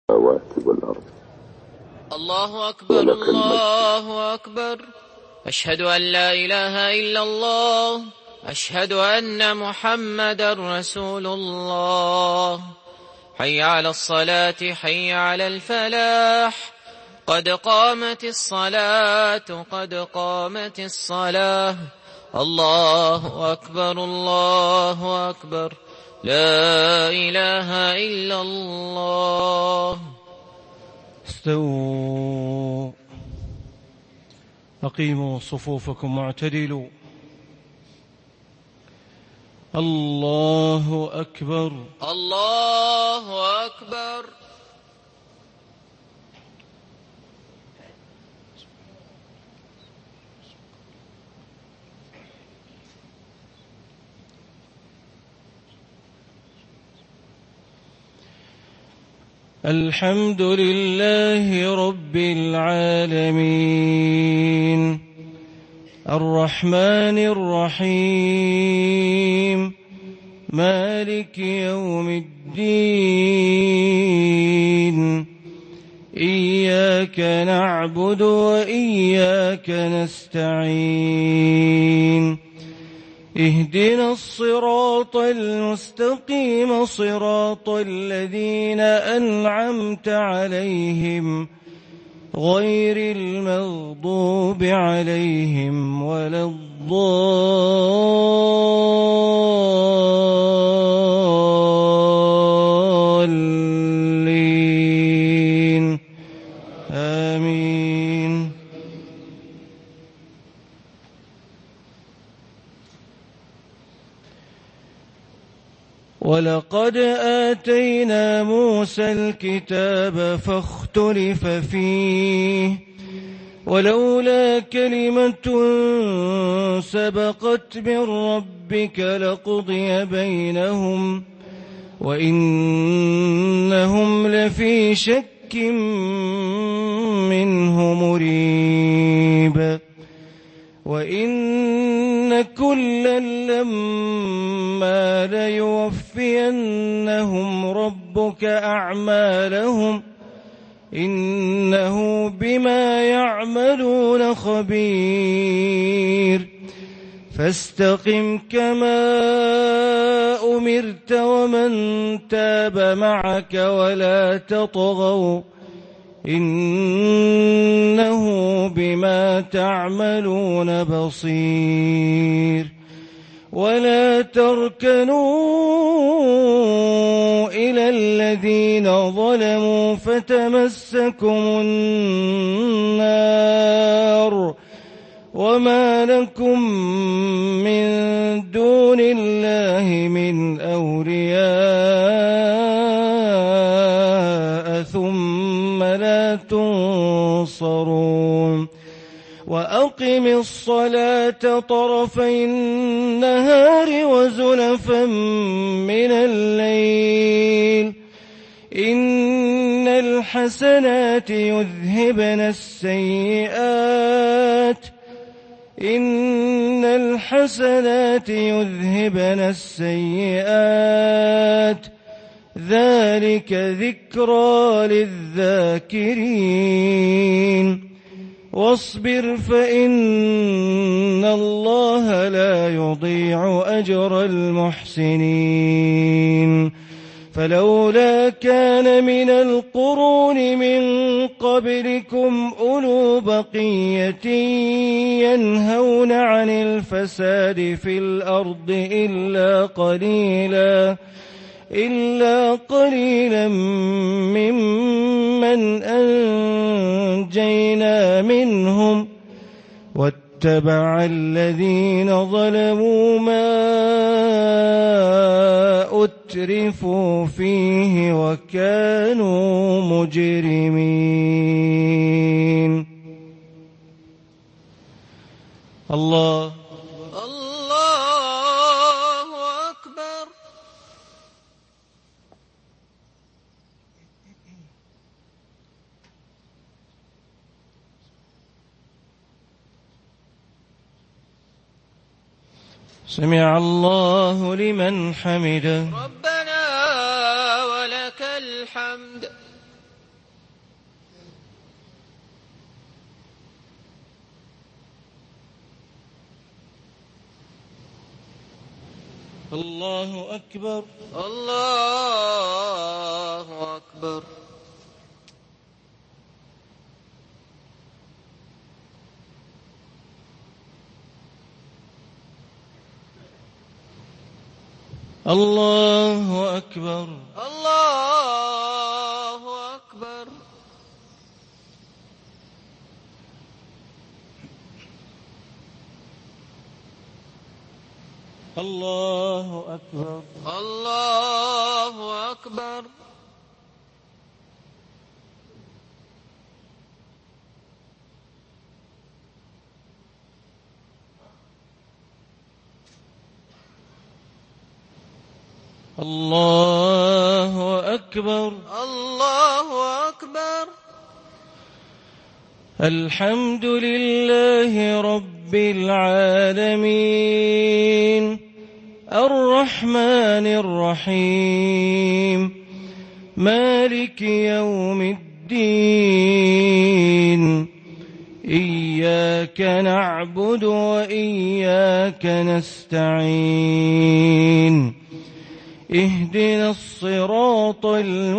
السماوات والأرض الله أكبر ولك المجد. الله أكبر. أشهد أن لا إله إلا الله. أشهد أن محمدا رسول الله. حي على الصلاة حي على الفلاح. قد قامت الصلاة قد قامت الصلاة. الله أكبر الله أكبر. لا إله إلا الله. استووا، أقيموا صفوفكم واعتدلوا. الله أكبر الله أكبر. الحمد لله رب العالمين الرحمن الرحيم مالك يوم الدين. إياك نعبد وإياك نستعين. اهدنا الصراط المستقيم صراط الذين أنعمت عليهم غير المغضوب عليهم ولا الضالين. آمين. ولقد آتينا موسى الكتاب فاختلف فيه ولولا كلمة سبقت من ربك لقضي بينهم وإنهم لفي شك منه مريب. وإن كلا لما ليوفينهم ربك أعمالهم إنه بما يعملون خبير. فاستقم كما أمرت ومن تاب معك ولا تطغوا إنه بما تعملون بصير. ولا تركنوا إلى الذين ظلموا فتمسكم النار وما لكم من دون الله من أولياء ثم لا تنصرون. وأقم الصلاة طرفي النهار وزلفا من الليل إن الحسنات يذهبن السيئات ذلك ذكرى للذاكرين. واصبر فإن الله لا يضيع أجر المحسنين. فلولا كان من القرون من قبلكم أولو بقية ينهون عن الفساد في الأرض إلا قليلا ممن أنجينا منهم واتبع الذين ظلموا ما أترفوا فيه وكانوا مجرمين. الله أكبر. سمع الله لمن حمده. ربنا ولك الحمد. الله أكبر. الله أكبر. الله أكبر. الله أكبر. الله أكبر. الله أكبر. الله أكبر. الله أكبر. الحمد لله رب العالمين الرحمن الرحيم مالك يوم الدين إياك نعبد وإياك نستعين اهدنا الصراط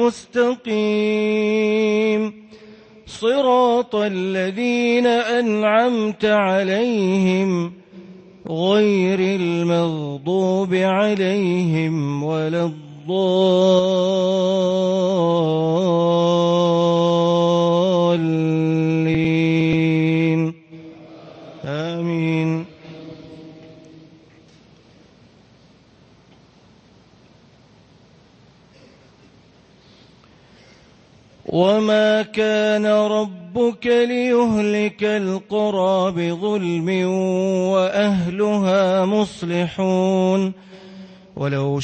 المستقيم صراط الذين أنعمت عليهم غير المغضوب عليهم ولا الضالين آمين. وما كان ربك ليهلك القرى بظلم وأهلها مصلحون ولو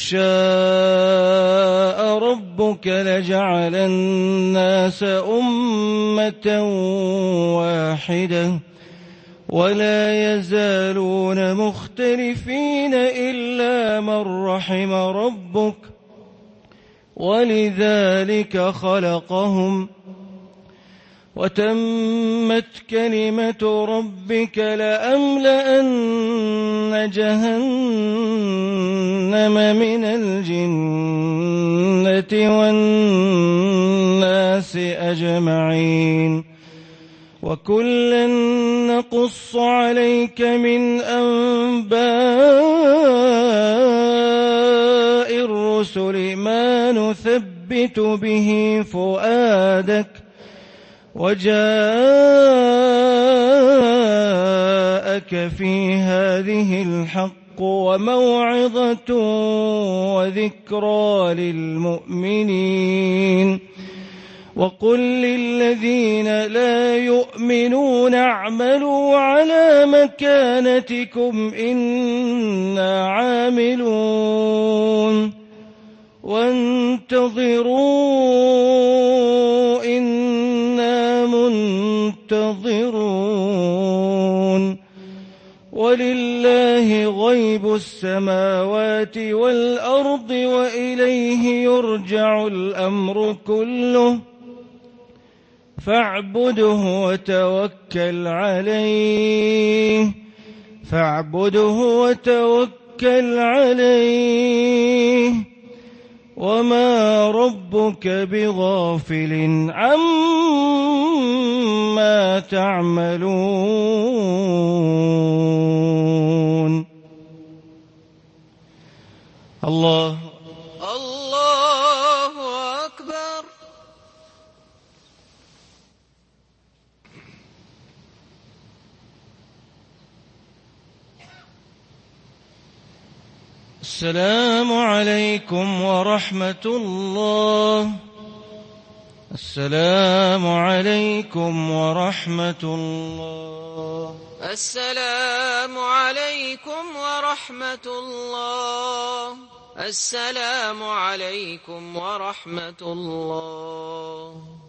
شاء ربك لجعل الناس أمة واحدة ولا يزالون مختلفين إلا من رحم ربك ولذلك خلقهم وتمت كلمة ربك لأملأن جهنم من الجنة والناس أجمعين وكلا نقص عليك من أنباء الرسل ما نثبت به فؤادك وجاءك في هذه الحق وموعظة وذكرى للمؤمنين وقل للذين لا يؤمنون اعملوا على مكانتكم إنا عاملون وانتظروا إنا منتظرون ولله غيب السماوات والأرض وإليه يرجع الأمر كله فاعبده وتوكل عليه وما ربك بغافل عما تعملون. الله أكبر. السلام عليكم ورحمة الله. السلام عليكم ورحمة الله. السلام عليكم ورحمة الله. السلام عليكم ورحمة الله.